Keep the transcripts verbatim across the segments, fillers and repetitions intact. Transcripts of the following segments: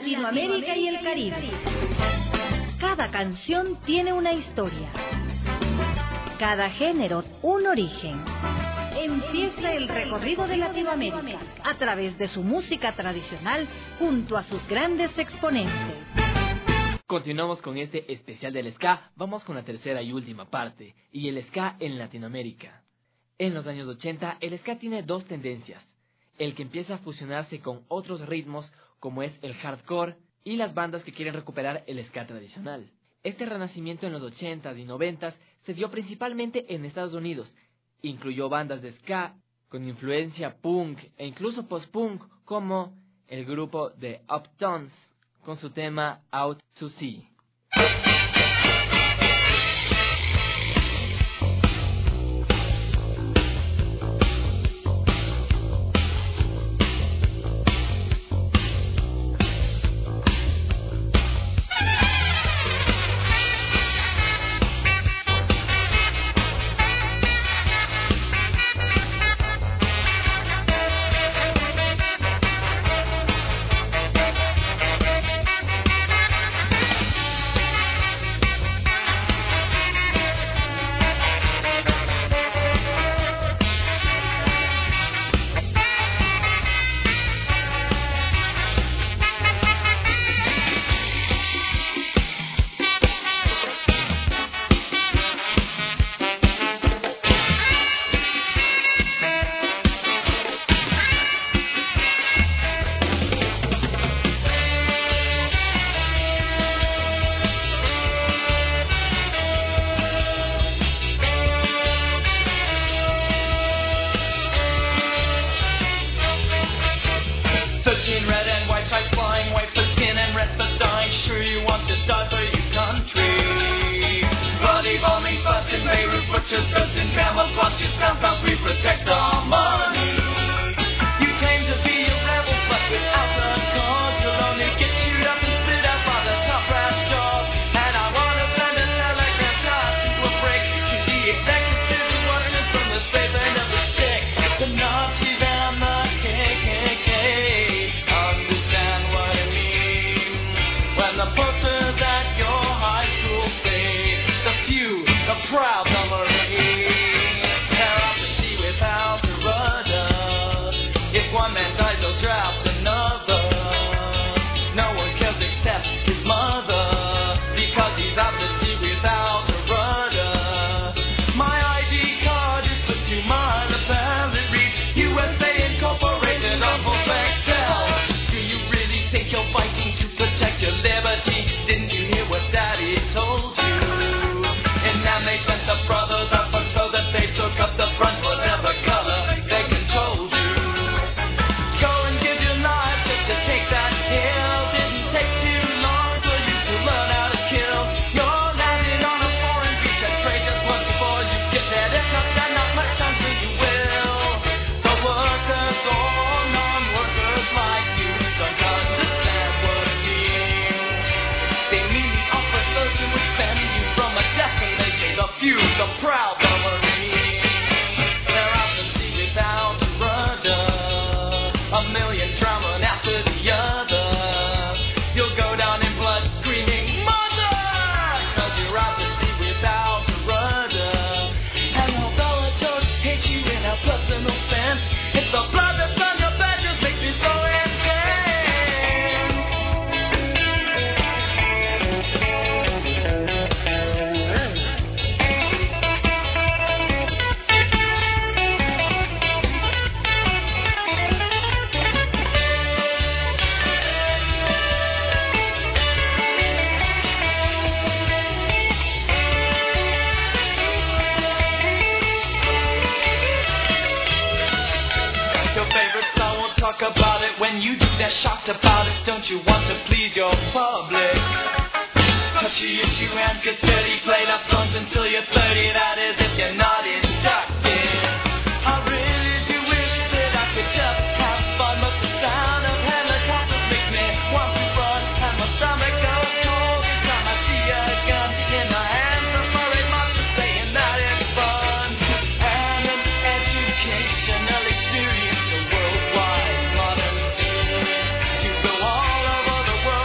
Latinoamérica y el Caribe. Cada canción tiene una historia. Cada género un origen. Empieza el recorrido de Latinoamérica a través de su música tradicional junto a sus grandes exponentes. Continuamos con este especial del ska. Vamos con la tercera y última parte, y el ska en Latinoamérica. En los años ochenta, el ska tiene dos tendencias. El que empieza a fusionarse con otros ritmos, como es el hardcore, y las bandas que quieren recuperar el ska tradicional. Este renacimiento en los ochentas y noventas se dio principalmente en Estados Unidos. Incluyó bandas de ska con influencia punk e incluso post-punk, como el grupo The Uptones, con su tema Out to Sea. Shocked about it, don't you want to please your public? Touchy issue hands get dirty, played up songs until you're thirty, that is if you're not inducted. I really do wish that I could just have fun, but the sound of helicopters makes me want to run, and my stomach goes cold each time I see a gun in the hands of parade monsters saying that it's fun. And an educational experience, a worldwide modern scene, to go all over the world.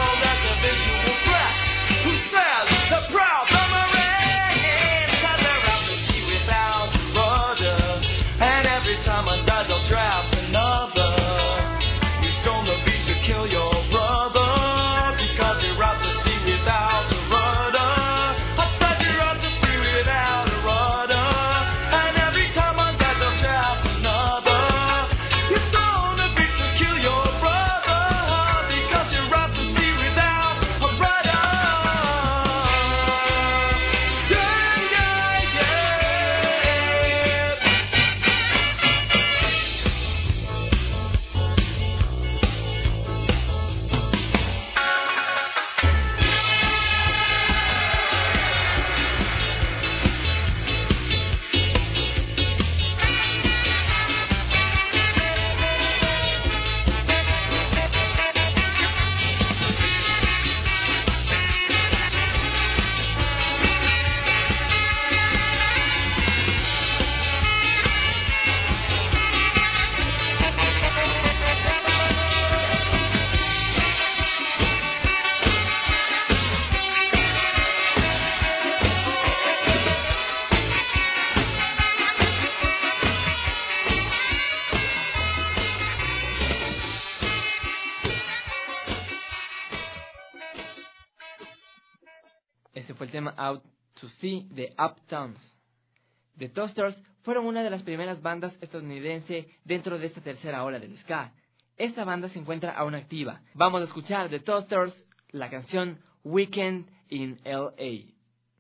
Ese fue el tema Out to Sea de Uptowns. The Toasters fueron una de las primeras bandas estadounidenses dentro de esta tercera ola del ska. Esta banda se encuentra aún activa. Vamos a escuchar The Toasters, la canción Weekend in L A.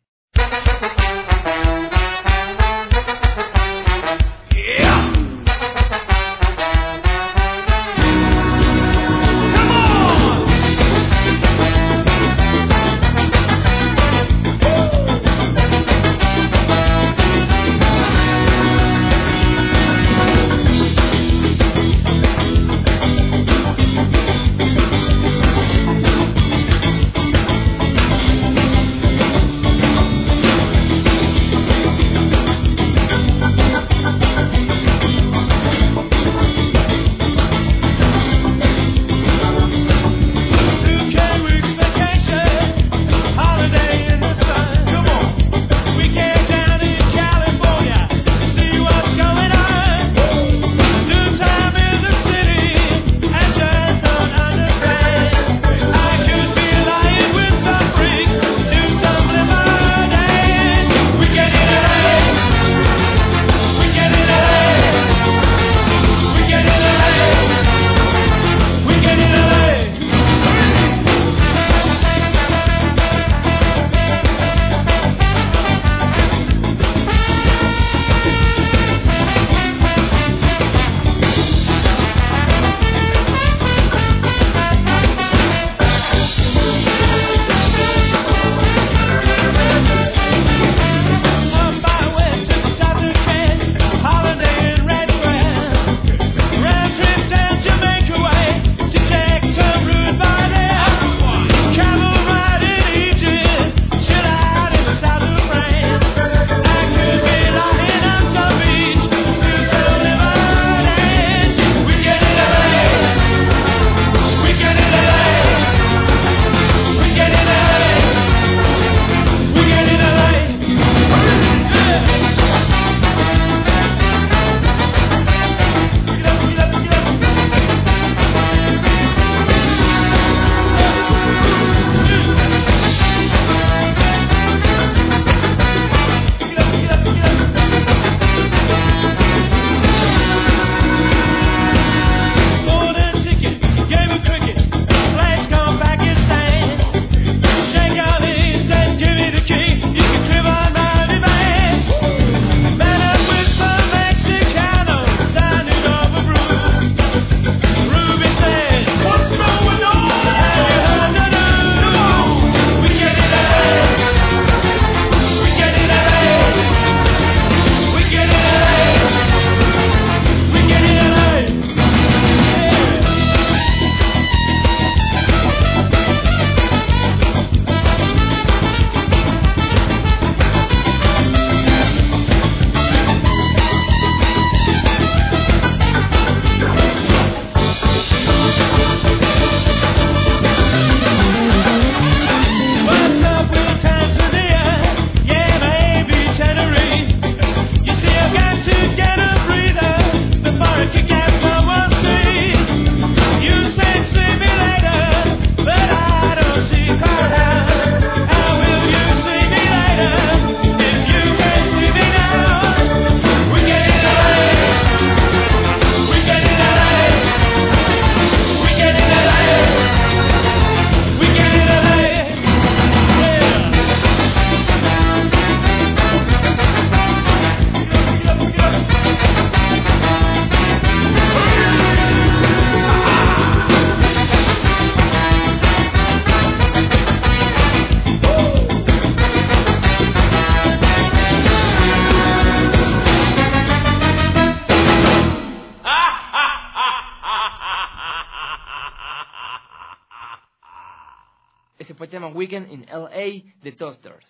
Ese fue el tema Weekend in L A de Toasters.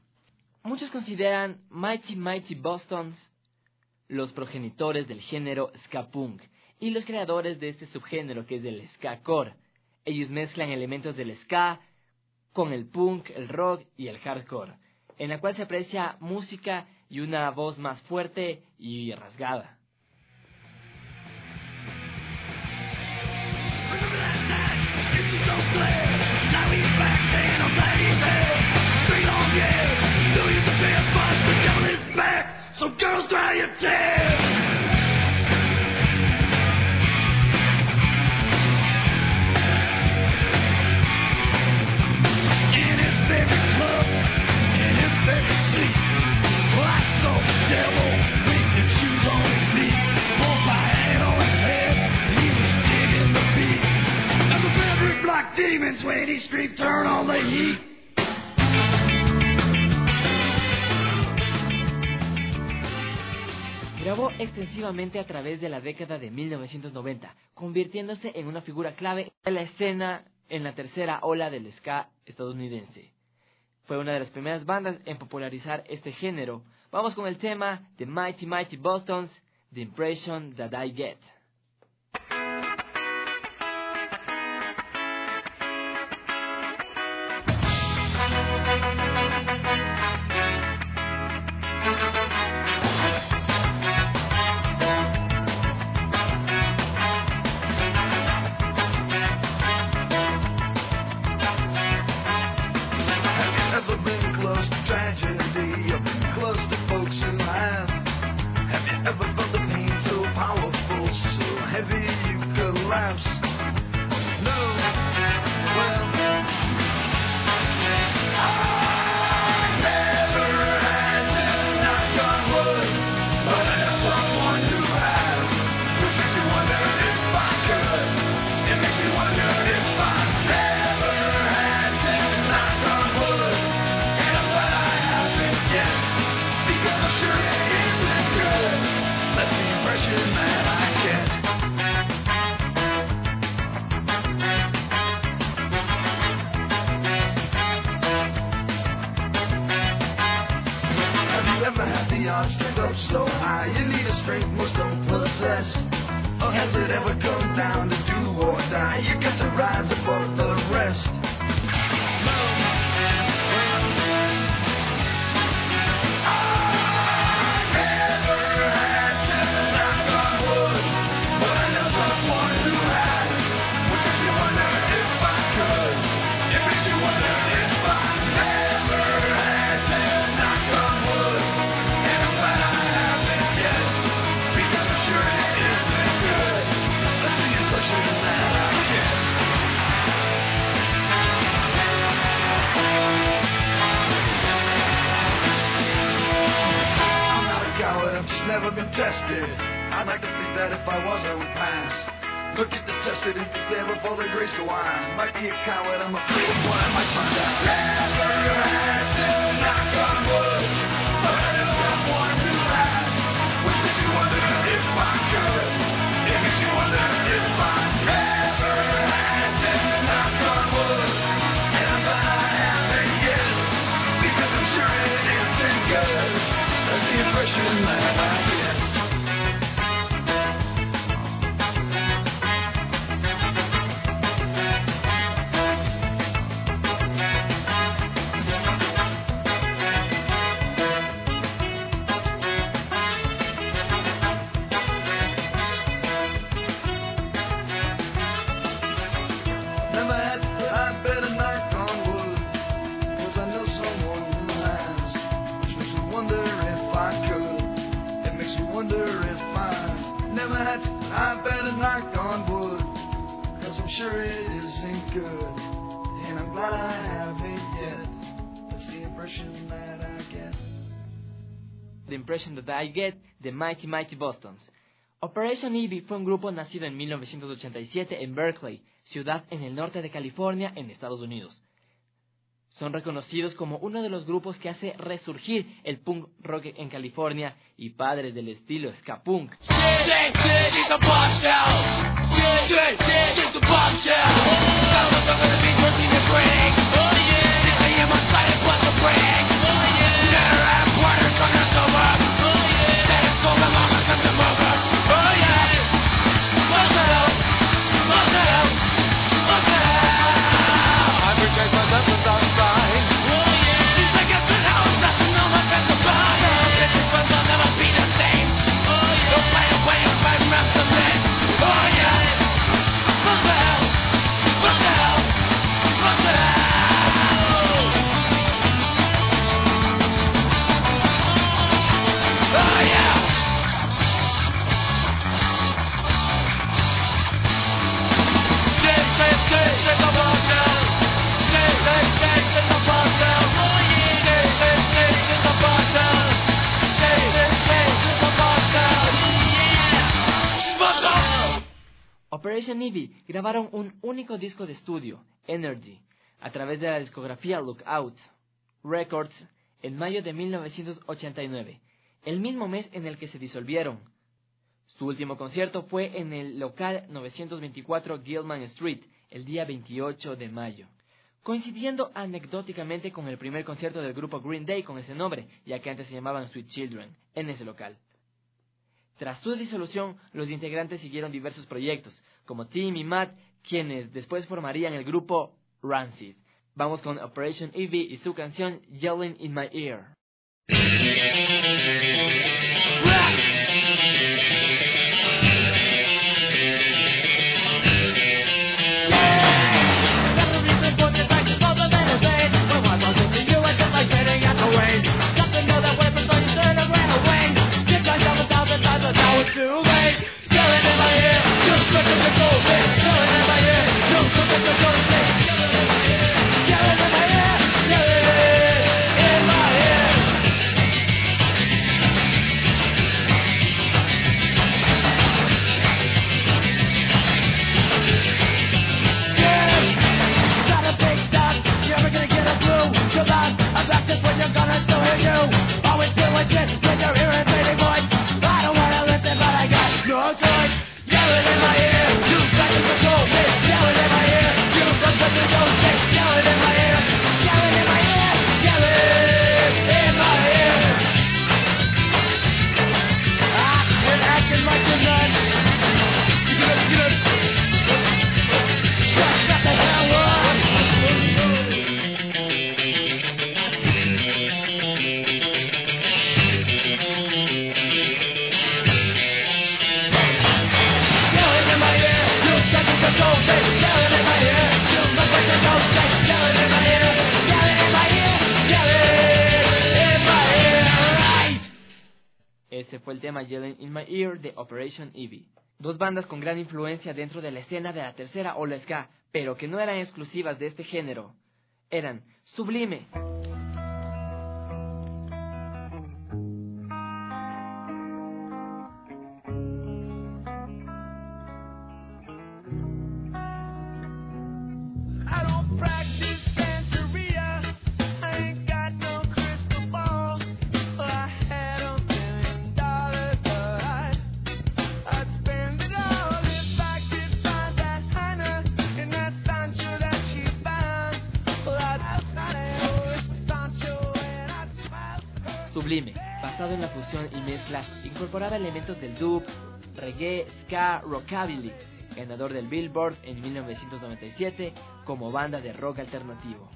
Muchos consideran Mighty Mighty Bostons los progenitores del género ska punk y los creadores de este subgénero que es el ska core. Ellos mezclan elementos del ska con el punk, el rock y el hardcore, en la cual se aprecia música y una voz más fuerte y rasgada. Now he's back in a place. Three long demons when he screamed, turn on the heat. Grabó extensivamente a través de la década de mil novecientos noventa, convirtiéndose en una figura clave de la escena en la tercera ola del ska estadounidense. Fue una de las primeras bandas en popularizar este género. Vamos con el tema The Mighty Mighty Bostons, The Impression That I Get. Stand up so high, you need a strength most don't possess. Or has it ever come down to do or die? You got to rise above the rest. Never been tested. I'd like to think that if I was, I would pass. Look at the tested and prepare before the grace go on. Might be a coward, I'm afraid of what I might find out. Never had to knock on wood, but there's someone who has. Which makes me wonder if I could. It makes me wonder if I never had to knock on wood, and I'm glad I haven't yet, because I'm sure it isn't good. That's the impression that I get. Never had to, I better knock on wood, 'cause I know someone who has. Which makes me wonder if I could. It makes me wonder if I never had to, I better knock on wood, 'cause I'm sure it isn't good, and I'm glad I haven't yet. That's the impression that I get. The Impression That I Get, The Mighty Mighty Bostons. Operation Ivy fue un grupo nacido en mil novecientos ochenta y siete en Berkeley, ciudad en el norte de California, en Estados Unidos. Son reconocidos como uno de los grupos que hace resurgir el punk rock en California y padres del estilo ska punk. Oh yeah, Operation Ivy grabaron un único disco de estudio, Energy, a través de la discografía Lookout Records en mayo de mil novecientos ochenta y nueve, el mismo mes en el que se disolvieron. Su último concierto fue en el local novecientos veinticuatro Gilman Street, el día veintiocho de mayo, coincidiendo anecdóticamente con el primer concierto del grupo Green Day con ese nombre, ya que antes se llamaban Sweet Children, en ese local. Tras su disolución, los integrantes siguieron diversos proyectos, como Tim y Matt, quienes después formarían el grupo Rancid. Vamos con Operation Ivy y su canción Yelling in My Ear. Ese fue el tema Yelling in My Ear de Operation Ivy. Dos bandas con gran influencia dentro de la escena de la tercera ola ska, pero que no eran exclusivas de este género, eran Sublime. Sublime, basado en la fusión y mezcla, incorporaba elementos del dub, reggae, ska, rockabilly, ganador del Billboard en mil novecientos noventa y siete como banda de rock alternativo.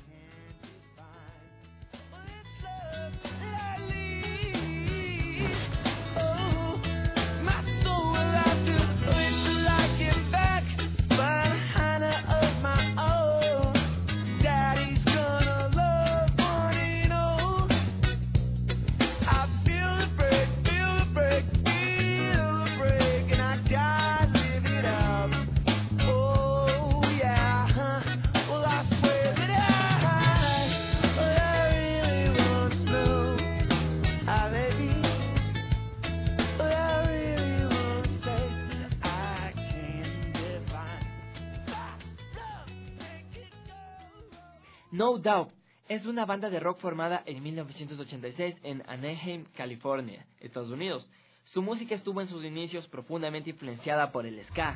No Doubt es una banda de rock formada en mil novecientos ochenta y seis en Anaheim, California, Estados Unidos. Su música estuvo en sus inicios profundamente influenciada por el ska.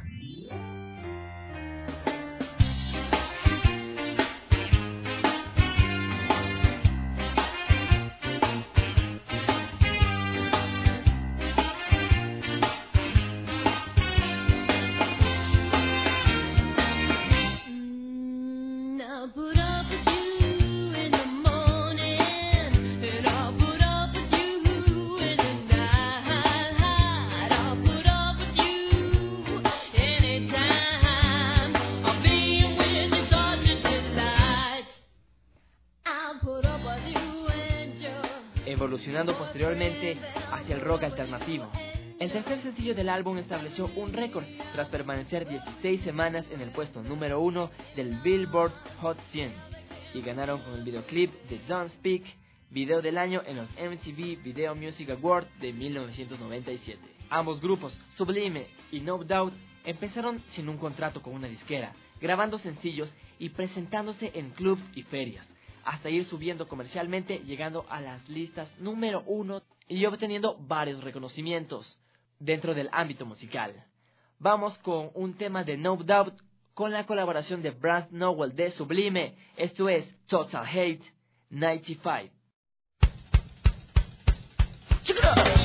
Evolucionando posteriormente hacia el rock alternativo. El tercer sencillo del álbum estableció un récord tras permanecer dieciséis semanas en el puesto número uno del Billboard Hot cien y ganaron con el videoclip de Don't Speak, video del año en los M T V Video Music Awards de mil novecientos noventa y siete. Ambos grupos, Sublime y No Doubt, Empezaron sin un contrato con una disquera, grabando sencillos y presentándose en clubs y ferias, hasta ir subiendo comercialmente, llegando a las listas número uno y obteniendo varios reconocimientos dentro del ámbito musical. Vamos con un tema de No Doubt con la colaboración de Brand Nowell de Sublime. Esto es Total Hate noventa y cinco. Check it out.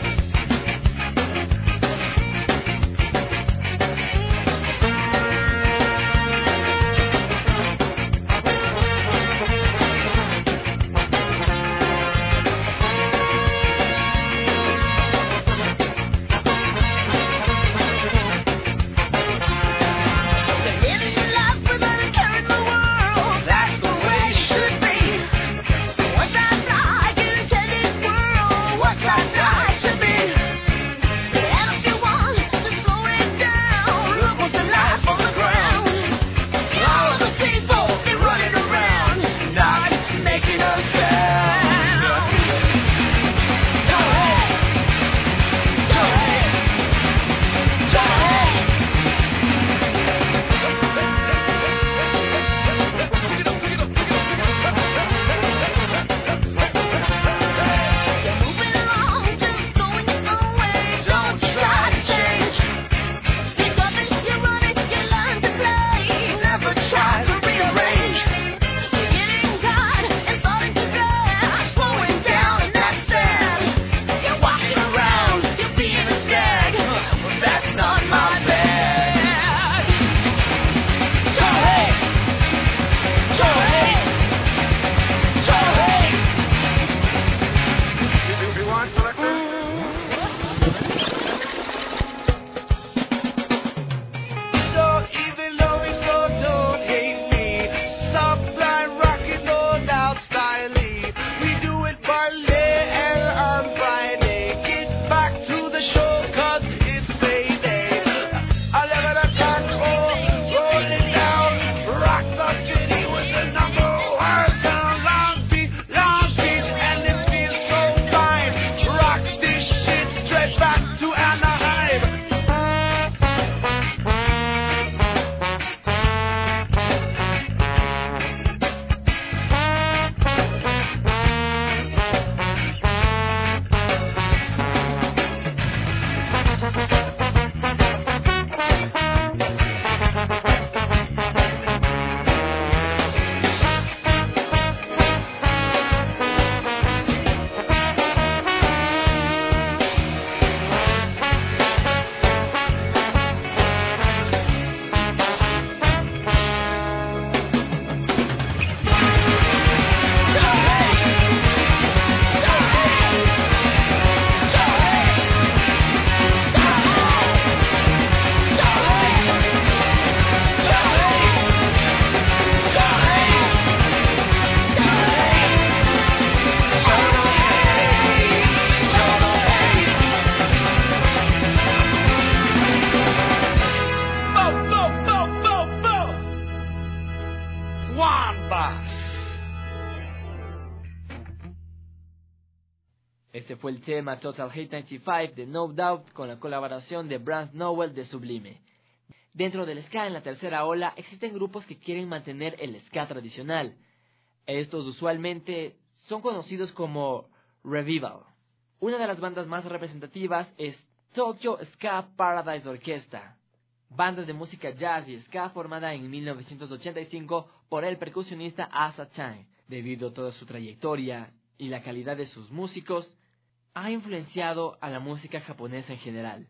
Este fue el tema Total Hate noventa y cinco de No Doubt con la colaboración de Brand Nowell de Sublime. Dentro del ska en la tercera ola existen grupos que quieren mantener el ska tradicional. Estos usualmente son conocidos como Revival. Una de las bandas más representativas es Tokyo Ska Paradise Orchestra, banda de música jazz y ska formada en mil novecientos ochenta y cinco por el percusionista Asa Chang. Debido a toda su trayectoria y la calidad de sus músicos, ha influenciado a la música japonesa en general.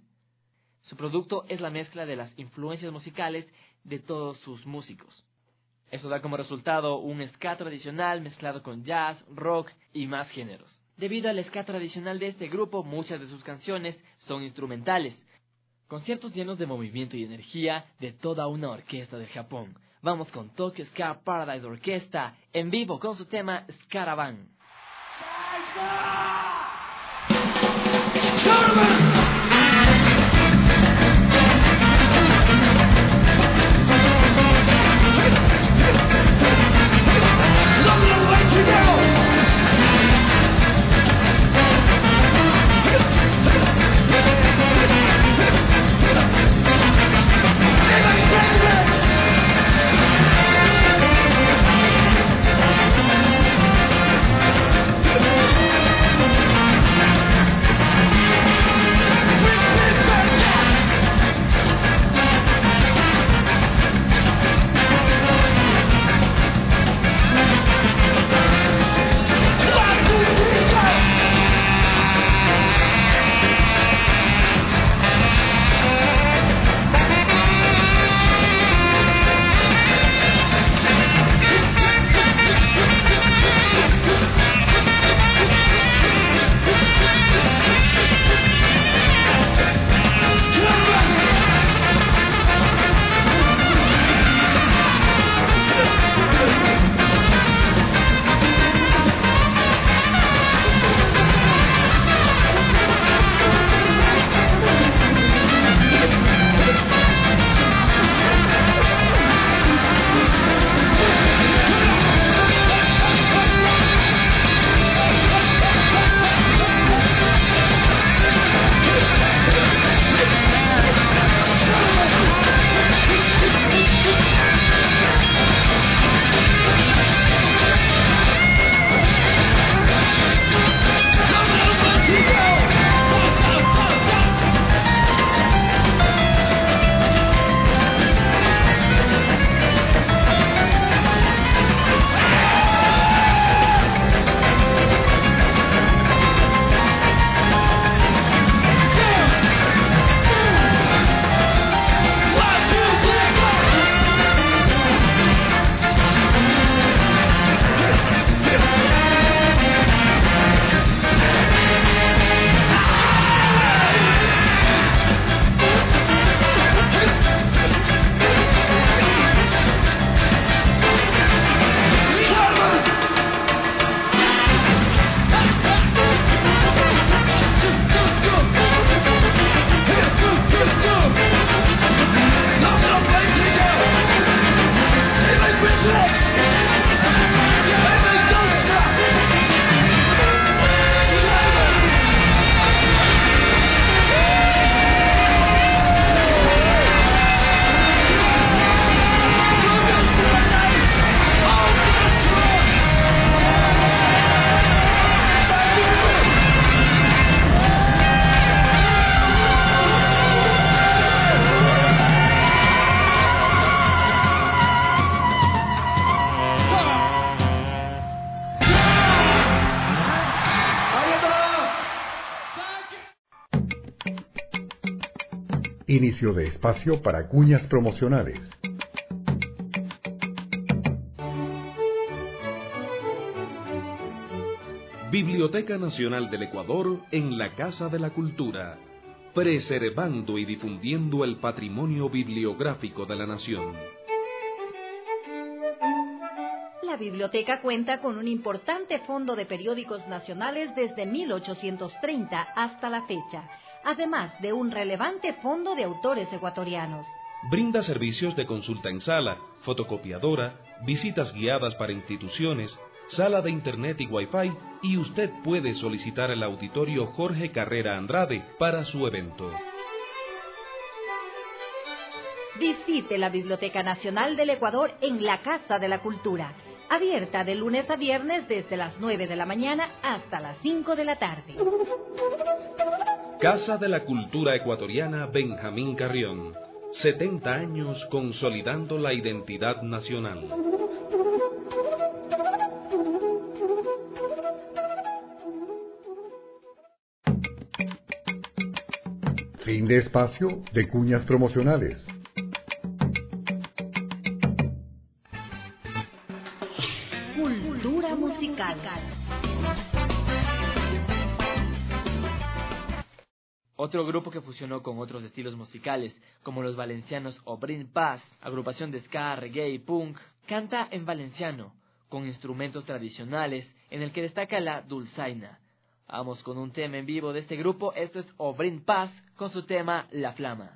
Su producto es la mezcla de las influencias musicales de todos sus músicos. Esto da como resultado un ska tradicional mezclado con jazz, rock y más géneros. Debido al ska tradicional de este grupo, muchas de sus canciones son instrumentales, conciertos llenos de movimiento y energía de toda una orquesta del Japón. Vamos con Tokyo Ska Paradise Orchestra en vivo con su tema Scaravan. We'll be right back. Inicio de espacio para cuñas promocionales. Biblioteca Nacional del Ecuador en la Casa de la Cultura, preservando y difundiendo el patrimonio bibliográfico de la nación. La biblioteca cuenta con un importante fondo de periódicos nacionales desde mil ochocientos treinta hasta la fecha, además de un relevante fondo de autores ecuatorianos. Brinda servicios de consulta en sala, fotocopiadora, visitas guiadas para instituciones, sala de internet y wifi, y usted puede solicitar el auditorio Jorge Carrera Andrade para su evento. Visite la Biblioteca Nacional del Ecuador en la Casa de la Cultura, abierta de lunes a viernes desde las nueve de la mañana hasta las cinco de la tarde. Casa de la Cultura Ecuatoriana Benjamín Carrión, setenta años consolidando la identidad nacional. Fin de espacio de cuñas promocionales. Cultura musical. Otro grupo que fusionó con otros estilos musicales, como los valencianos Obrin Paz, agrupación de ska, reggae y punk, canta en valenciano, con instrumentos tradicionales, en el que destaca la dulzaina. Vamos con un tema en vivo de este grupo. Esto es Obrin Paz con su tema La Flama.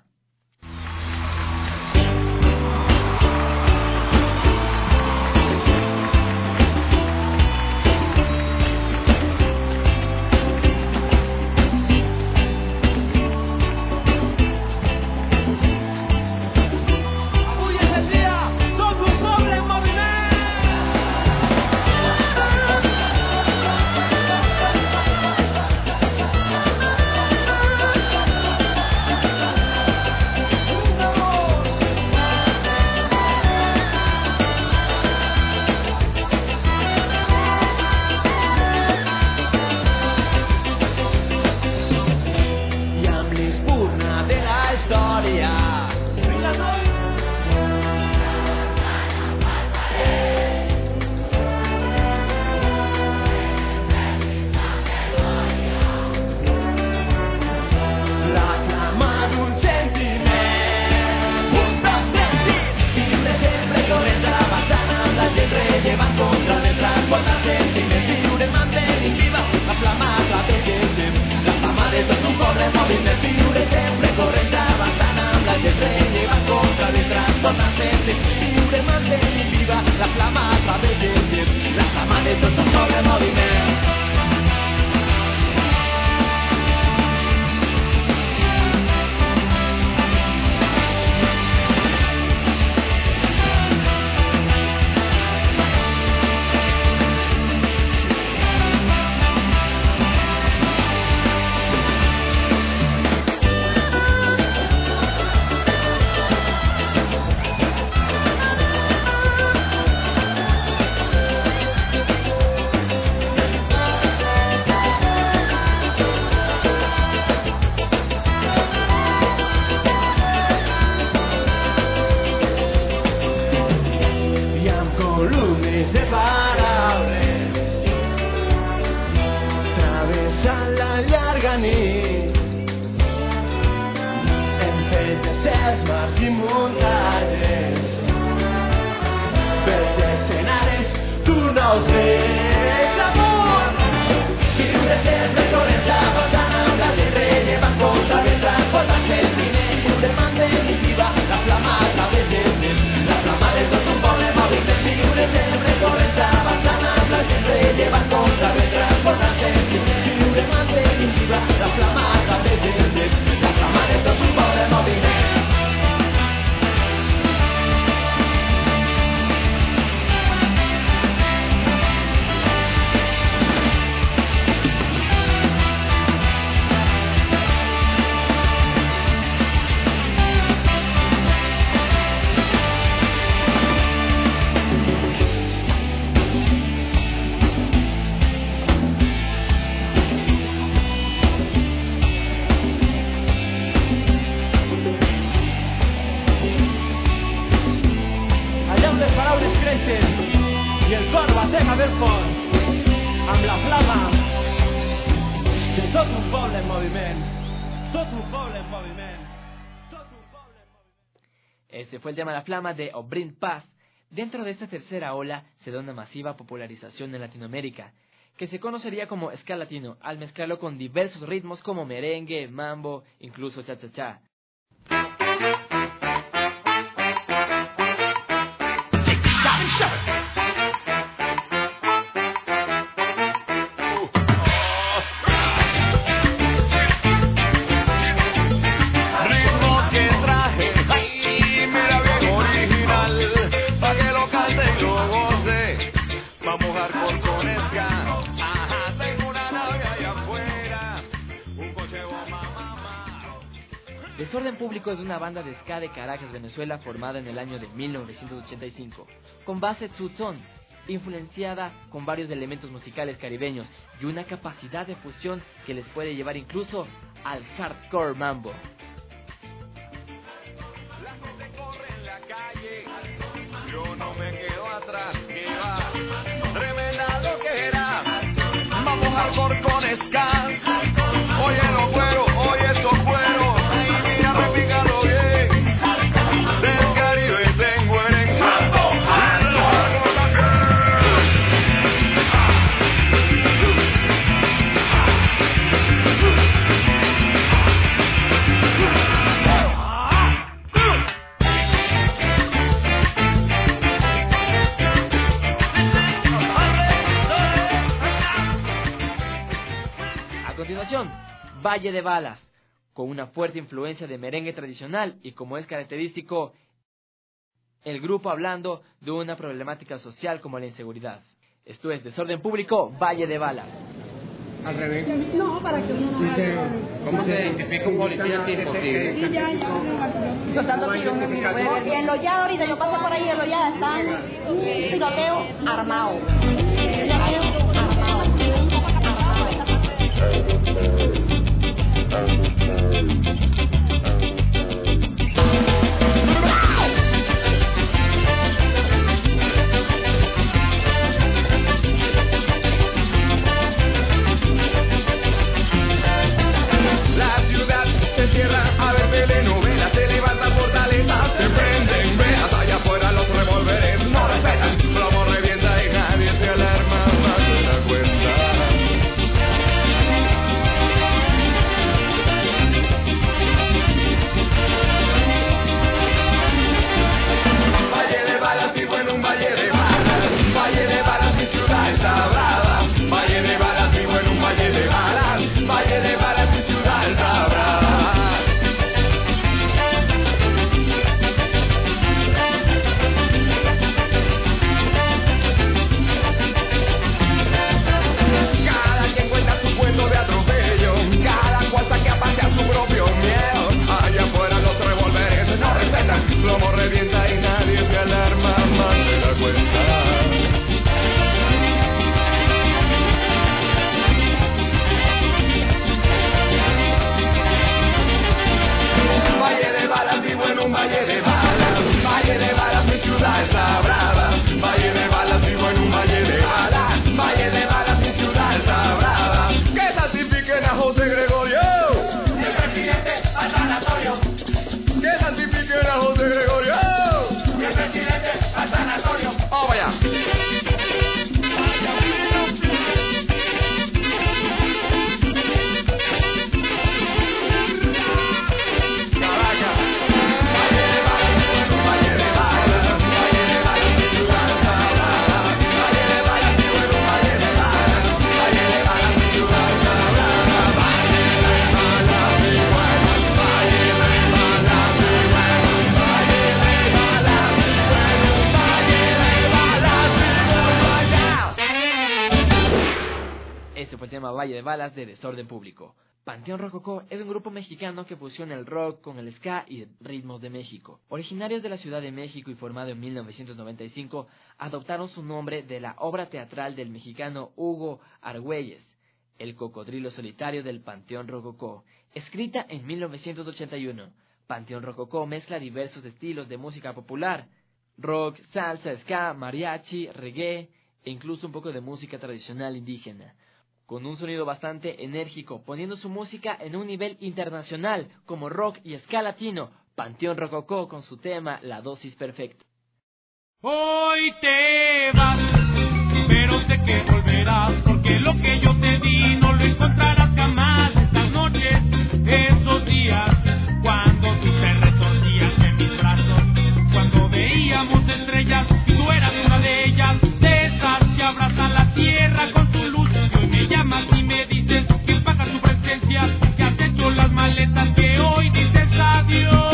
having fun amb la flama de tot un poble en moviment, tot un poble en moviment, tot un poble en moviment. Ese fue el tema La Flama de Obrin Paz. Dentro de esta tercera ola se da una masiva popularización en Latinoamérica, que se conocería como ska latino, al mezclarlo con diversos ritmos como merengue, mambo, incluso cha-cha-cha. Desorden Público es una banda de ska de Caracas, Venezuela, formada en el año de mil novecientos ochenta y cinco, con base tzutzón, influenciada con varios elementos musicales caribeños y una capacidad de fusión que les puede llevar incluso al hardcore mambo. La gente corre en la calle, yo no me quedo atrás, que va, tremenda lo que era, vamos hardcore con ska, oye lo cuero, oye estos cueros. Valle de Balas, con una fuerte influencia de merengue tradicional y como es característico, el grupo hablando de una problemática social como la inseguridad. Esto es Desorden Público, Valle de Balas. Al revés. No, para que uno no vea. ¿Cómo se identifica un policía así? Imposible. Sí, ya, ya. Soltando tiros, me miro. En Loyada ahorita, yo pasé por ahí en Loyada, están un tiroteo armado. Tiroteo armado. La ciudad se cierra a ver telenovelas, se levantan fortalezas, se prenden velas, allá afuera los revólveres no respetan, plomo revienta y nadie se alarma más de la cuenta. Valle de balas, vivo en un valle de balas, valle de balas, mi ciudad está brava, valle de balas, vivo en un valle de balas, valle de balas, mi ciudad está brava. Cada quien cuenta su cuento de atropello, cada cual saque a pasear su propio miedo, allá afuera los revólveres no respetan, plomo revienta y nadie se alarma más de la cuenta. Valle de balas, vivo en un valle de balas, valle de balas, mi ciudad está brava, valle de balas, vivo en un valle de balas, valle de balas, mi ciudad está brava. Que santifiquen a José Gregorio, el presidente al sanatorio. Que santifiquen a José Gregorio, el presidente al sanatorio. ¡Oh, vaya! Ese fue el tema Valle de Balas de Desorden Público. Panteón Rococó es un grupo mexicano que fusiona el rock con el ska y ritmos de México. Originarios de la Ciudad de México y formado en mil novecientos noventa y cinco, adoptaron su nombre de la obra teatral del mexicano Hugo Argüelles, El cocodrilo solitario del Panteón Rococó, escrita en mil novecientos ochenta y uno. Panteón Rococó mezcla diversos estilos de música popular: rock, salsa, ska, mariachi, reggae, e incluso un poco de música tradicional indígena, con un sonido bastante enérgico, poniendo su música en un nivel internacional como rock y ska latino. Panteón Rococó con su tema La Dosis Perfecta. Hoy te vas, pero sé que volverás, porque lo que yo te di no lo encontrarás jamás. Estas noches, esos días, cuando tú te retorcías en mis brazos, cuando veíamos estrellas y tú eras una de ellas, de esas que abrazan la tierra con tu luz. Y hoy me llamas y me dices que paga tu presencia, que has hecho las maletas, que hoy dices adiós.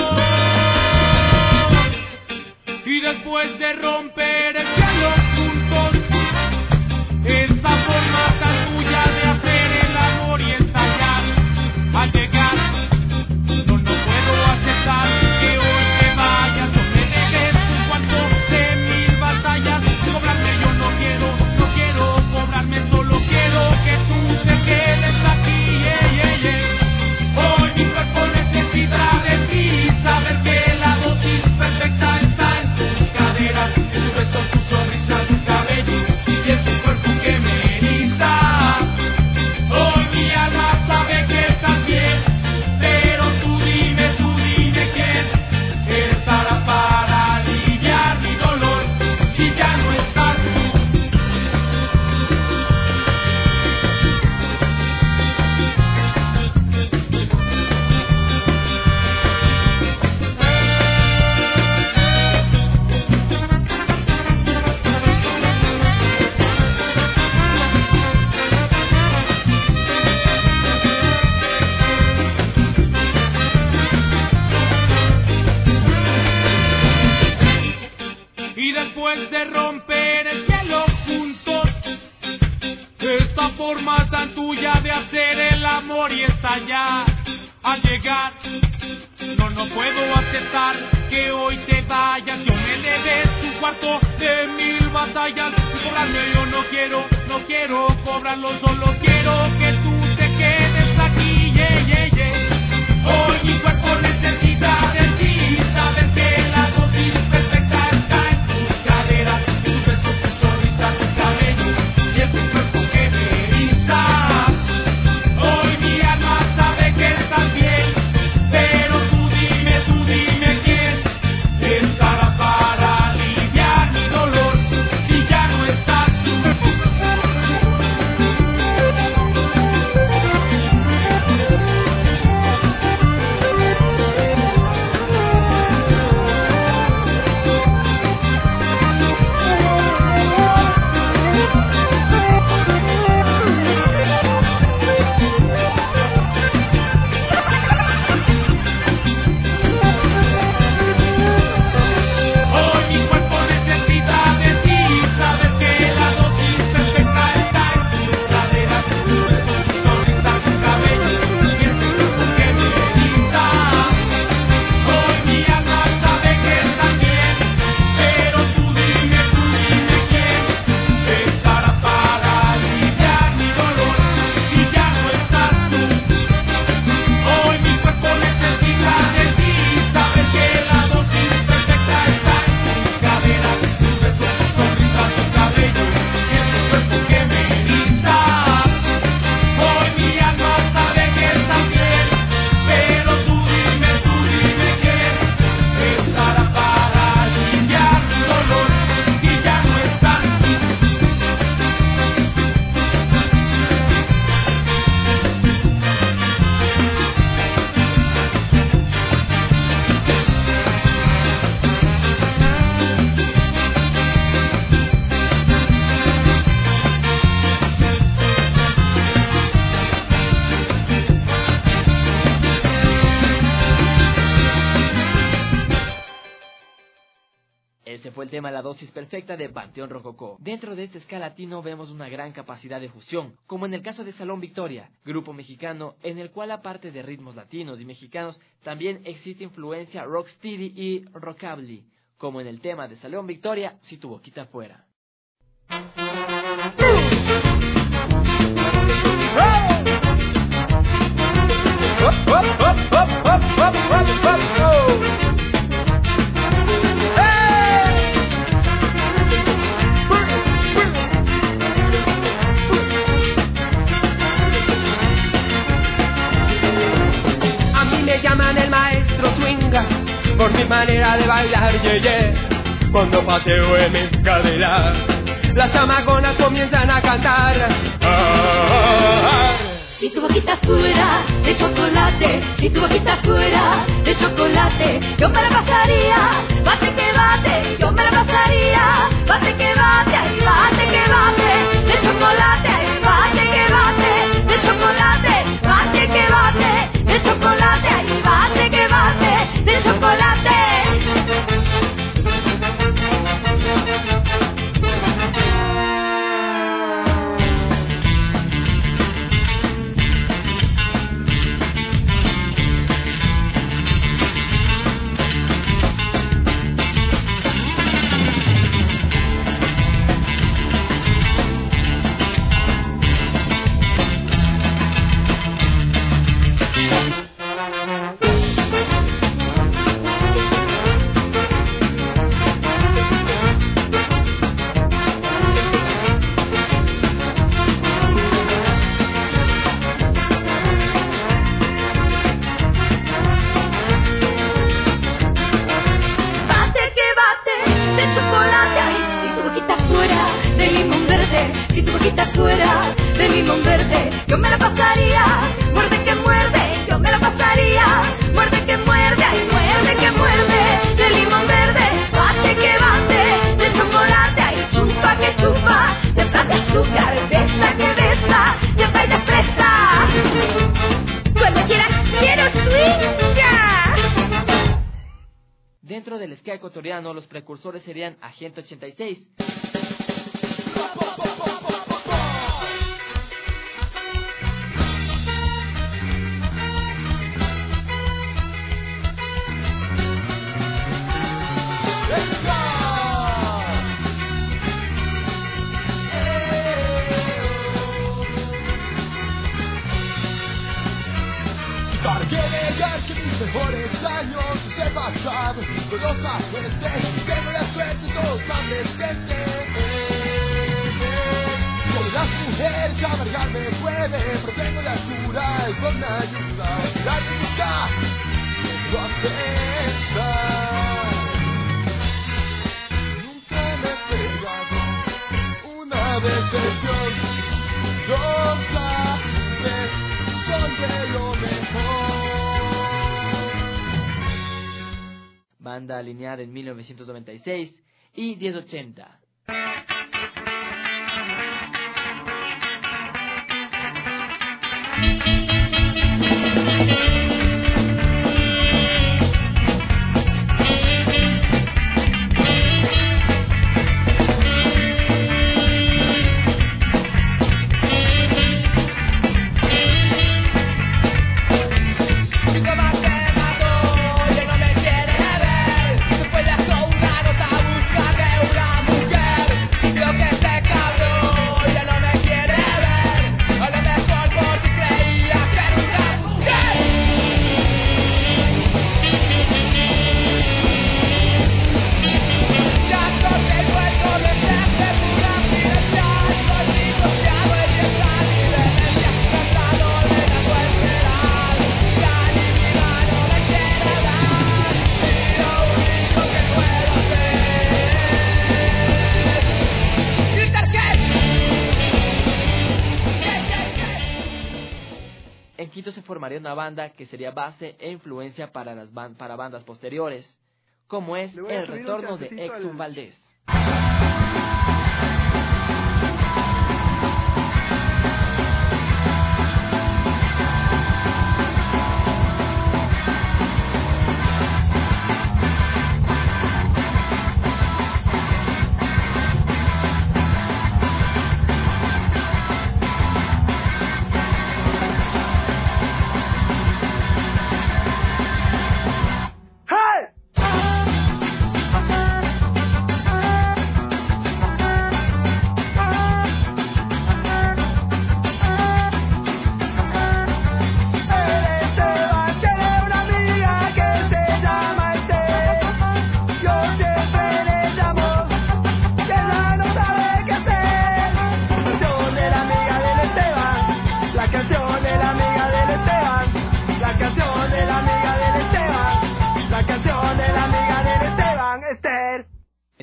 Y después de romper el cielo juntos, esta forma tan tuya de hacer el amor y estallar, al llegar, no, no puedo aceptar que hoy te vayas, no me dejes un cuarto de mil batallas, cobrarme yo no quiero, no quiero cobrarme, solo quiero que tú te quedes aquí, yeah, yeah, yeah. Hoy mi cuerpo necesita de ti, saber que la dosis perfecta está en tus caderas, en tus besos, tu sonrisa, tu cabello y en tu cuerpo que me eriza. Hoy mi alma sabe que estás bien, pero tú dime, tú dime quién estará para aliviar mi dolor si ya no estás tú. Y después de romper el cielo juntos, esta forma tan tuya de hacer el amor y estallar, al llegar, no, no puedo aceptar que hoy te vayas, yo me debes un cuarto de mil batallas, y cobrarme yo no quiero, no quiero cobrarlo, solo quiero que tú te quedes aquí, yeah, yeah, yeah. Hoy mi cuerpo necesita de ti, saber que la dosis perfecta está en tus caderas, en tus besos, tu sonrisa, tu cabello y en tu cuerpo que me eriza. Hoy mi alma sabe que estás bien, pero tú dime, tú dime quién estará para aliviar mi dolor si ya no estás tú. Hoy mi cuerpo necesita de ti, saber que la dosis perfecta está en tus caderas, en tus besos, tu sonrisa, tu cabello y ese cuerpo que me eriza. Hoy mi alma sabe que estás bien, pero tú dime, tú dime quién estará para aliviar mi dolor si ya no estás tú. Hoy mi cuerpo necesita de ti, saber que la dosis perfecta está en tus caderas, en tus besos, tu sonrisa, tu cabello y ese cuerpo que me eriza. Hoy mi alma sabe que estás bien, pero tú dime, tú dime quién estará para aliviar mi dolor si ya no estás tú. Ese fue el tema La Dosis Perfecta de Panteón Rococó. Dentro de este ska latino vemos una gran capacidad de fusión, como en el caso de Salón Victoria, grupo mexicano en el cual aparte de ritmos latinos y mexicanos, también existe influencia rocksteady y rockabilly, como en el tema de Salón Victoria, Si tu boquita fuera. Hey! manera de bailar, ye, ye. Cuando paseo en mi cadera, las chamaconas comienzan a cantar. Ah, si tu boquita fuera de chocolate, si tu boquita fuera de chocolate, yo me la pasaría, bate que bate, yo me la pasaría, bate que bate, ay, bate que bate, de chocolate, ay, bate que bate, de chocolate, bate que bate, de chocolate, ay, bate que bate, de chocolate. Dentro del ska ecuatoriano, los precursores serían Agente ochenta y seis. ¿Para qué negar que mis mejores años se pasaron con los agentes? Tengo la suerte y todo tan decente. Con las mujeres amargarme puede, pero tengo la cura y con la ayuda la busca lo apesta. Nunca me he pegado una decepción. Los agentes son de lo mejor. Banda alineada en mil novecientos noventa y seis y diez ochenta. En Quito se formaría una banda que sería base e influencia para las ban para bandas posteriores, como es el retorno de Exxon Valdez. Hey!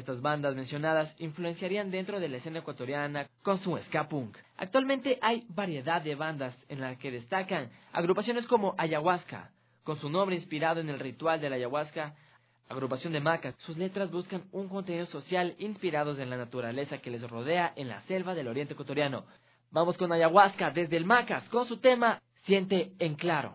estas bandas mencionadas influenciarían dentro de la escena ecuatoriana con su ska punk. Actualmente hay variedad de bandas en las que destacan agrupaciones como Ayahuasca, con su nombre inspirado en el ritual de la ayahuasca, agrupación de Macas. Sus letras buscan un contenido social inspirados en la naturaleza que les rodea en la selva del oriente ecuatoriano. Vamos con Ayahuasca desde el Macas con su tema Siente en Claro.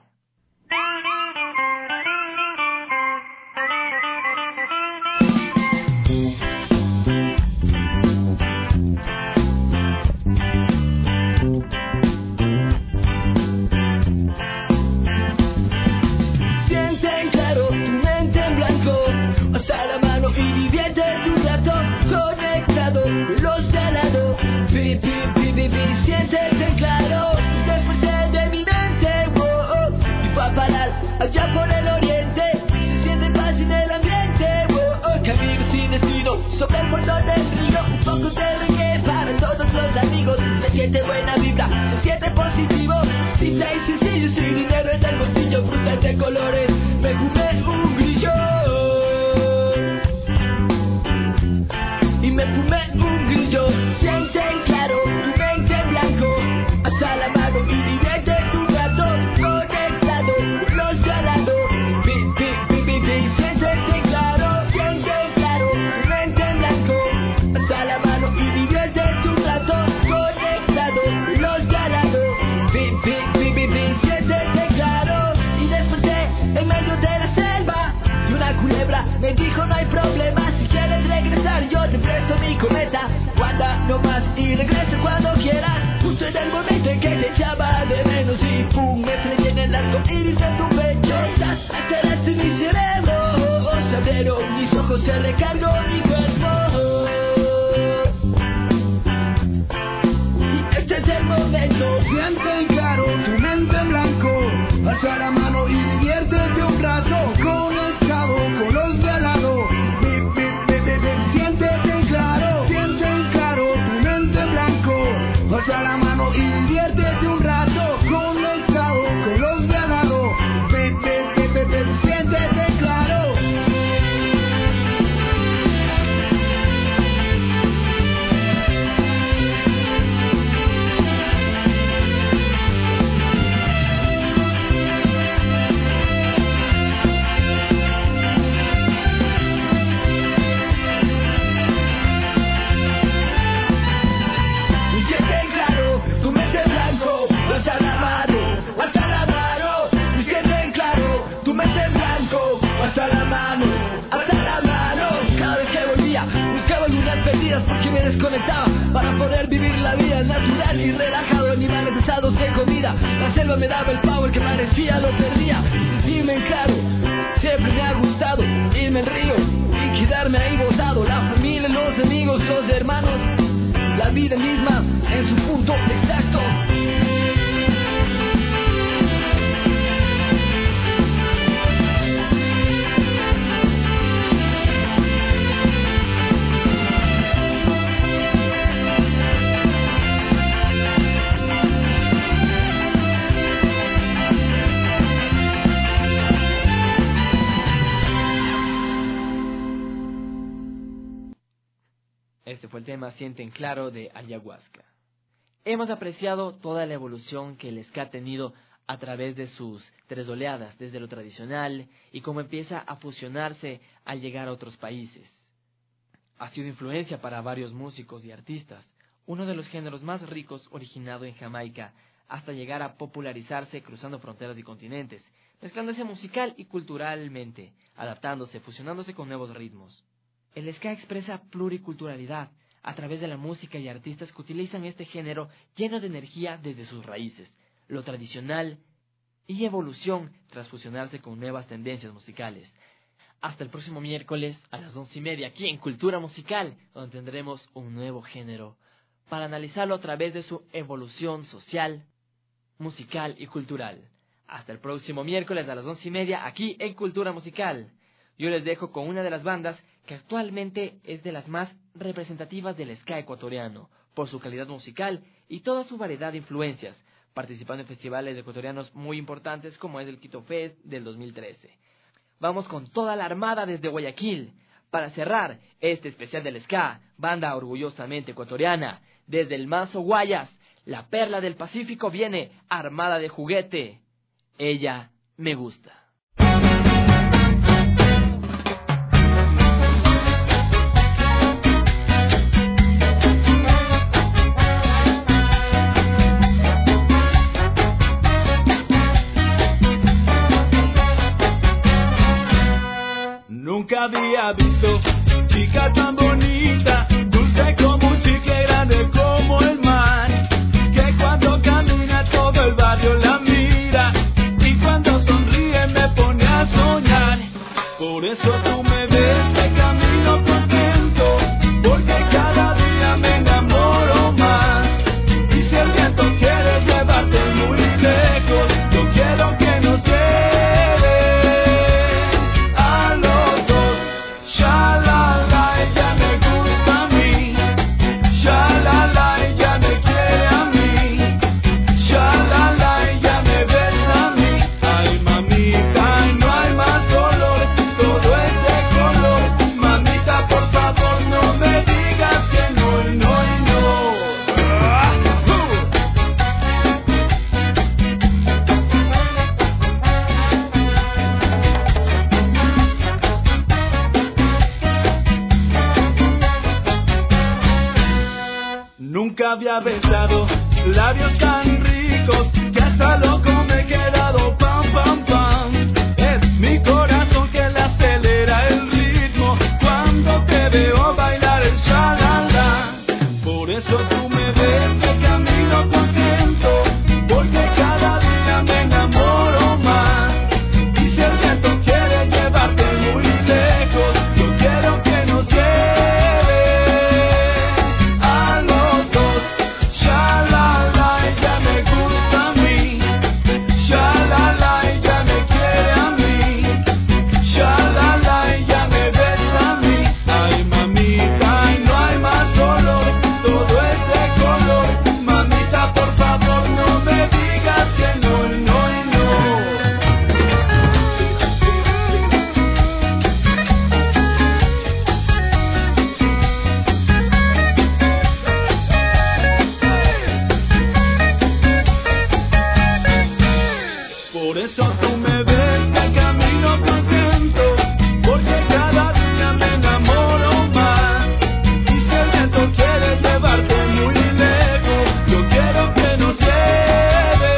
Allá por el oriente se siente paz en el ambiente. Oh, oh, camino sin destino sobre el fondo del río. Un poco de reggae para todos los amigos. Se siente buena vibra, se siente positivo. Simple y sencillo, sin dinero en el bolsillo. Frutas de colores, me fumé un grillo. Y me fumé un grillo. Siente en claro, tu mente en blanco. Hasta la mano y diviértete un rato. Conectado con los galados. Pi, pi, pi, pi, pi. Siéntete claro, siente claro, tu mente en blanco. Hasta la mano y diviértete un rato. Conectado con los galados. Pi, pi, pi, pi, pi. Siéntete claro. Y desperté en medio de la selva. Y una culebra me dijo no hay problema. Si quieres regresar yo te presto mi cometa. Guarda nomás y regresa cuando quieras. Justo en el momento en que te echaba de menos y pum, me estrellé en el arco iris de tu pecho. Alteraste mi cerebro, se abrieron mis ojos, se recargó mi cuerpo. Y este es el momento. Siente en claro, tu mente en blanco. Alza la mano y diviértete un rato. Conectado con los de al lado. Bip, bip, bip, bip, bip. Siéntete en claro, siente en claro, tu mente en blanco. Alza la mano y diviértete un rato. Conectado con los de al lado. Bip, bip, bip, bip, bip. Siéntete claro. Alza la mano, alza la mano, y siente en claro, tu mente en blanco. Alza la mano, alza la mano. Cada vez que volvía, buscaba lunas perdidas porque me desconectaba para poder vivir la vida natural y relajado. Animales pesados de comida, la selva me daba el power que parecía lo perdía. Sentirme en claro, siempre me ha gustado irme al río y quedarme ahí botado. La familia, los amigos, los hermanos, la vida misma en su punto exacto. Este fue el tema Siente en Claro de Ayahuasca. Hemos apreciado toda la evolución que el ska ha tenido a través de sus tres oleadas, desde lo tradicional y cómo empieza a fusionarse al llegar a otros países. Ha sido influencia para varios músicos y artistas, uno de los géneros más ricos originado en Jamaica, hasta llegar a popularizarse cruzando fronteras y continentes, mezclándose musical y culturalmente, adaptándose, fusionándose con nuevos ritmos. El ska expresa pluriculturalidad a través de la música y artistas que utilizan este género lleno de energía desde sus raíces, lo tradicional y evolución tras fusionarse con nuevas tendencias musicales. Hasta el próximo miércoles a las once y media aquí en Cultura Musical, donde tendremos un nuevo género para analizarlo a través de su evolución social, musical y cultural. Hasta el próximo miércoles a las once y media aquí en Cultura Musical. Yo les dejo con una de las bandas que actualmente es de las más representativas del ska ecuatoriano, por su calidad musical y toda su variedad de influencias, participando en festivales ecuatorianos muy importantes como es el Quito Fest del dos mil trece. Vamos con toda la armada desde Guayaquil, Para cerrar este especial del ska, banda orgullosamente ecuatoriana, desde el Mazo Guayas, la perla del Pacífico viene armada de juguete. Ella me gusta. Nunca había visto chica tan bonita, dulce como un chicle, grande como el mar, que cuando camina todo el barrio la mira y cuando sonríe me pone a soñar. Por eso tú me ves de camino contento, porque cada día me enamoro más. Y si el viento quiere llevarte muy lejos, yo quiero que nos lleve a los dos. Shalala, ella me gusta a mí. Shalala, ella me quiere a mí. Shalala, ella me besa a mí. Ay, mamita, no hay más dolor, todo es de color. Mamita, por favor, no me digas que no, no y no. Ah, uh. Nunca había besado labios tan ricos que hasta loco me he quedado. Pam, pam, pam. Es mi corazón que le acelera el ritmo cuando te veo bailar el shalala. Por eso tú me ves de camino contento, porque cada día me enamoro más. Y si el viento quiere llevarte muy lejos, yo quiero que nos lleve a los dos. Shalala, ella me gusta a mí. Shalala, ella me quiere a mí. Shalala, ella me besa a mí. Ay, mamita, no hay más dolor, todo es de color. Mamita, por favor, no me digas que no, no y no. Por eso tú me ves de camino contento, porque cada día me enamoro más. Y si el viento quiere llevarte muy lejos, yo quiero que nos lleve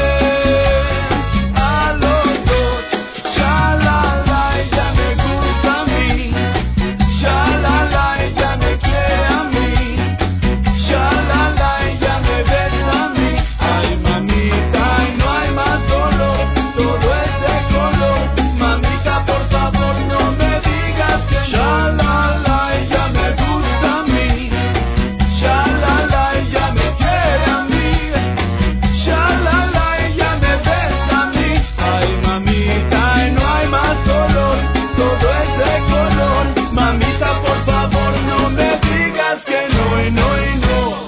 a los dos. Shalala, ella me gusta a mí. Shalala, ella me quiere a mí. Shalala, ella me besa a mí. Ay, mamita, no hay más dolor, todo es de color. Mamita, por favor, no me digas que no. Shalala, ella me gusta a mí. Shalala, ella me quiere a mí. Shalala, ella me besa a mí. Ay, mamita, no hay más dolor, todo es de color. Mamita, por favor, no me digas que no y no y no.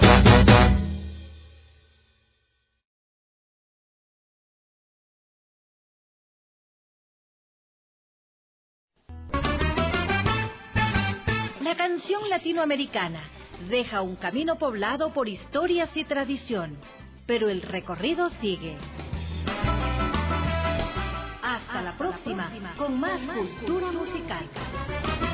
La canción latinoamericana deja un camino poblado por historias y tradición, pero el recorrido sigue. Hasta la próxima, con más cultura musical.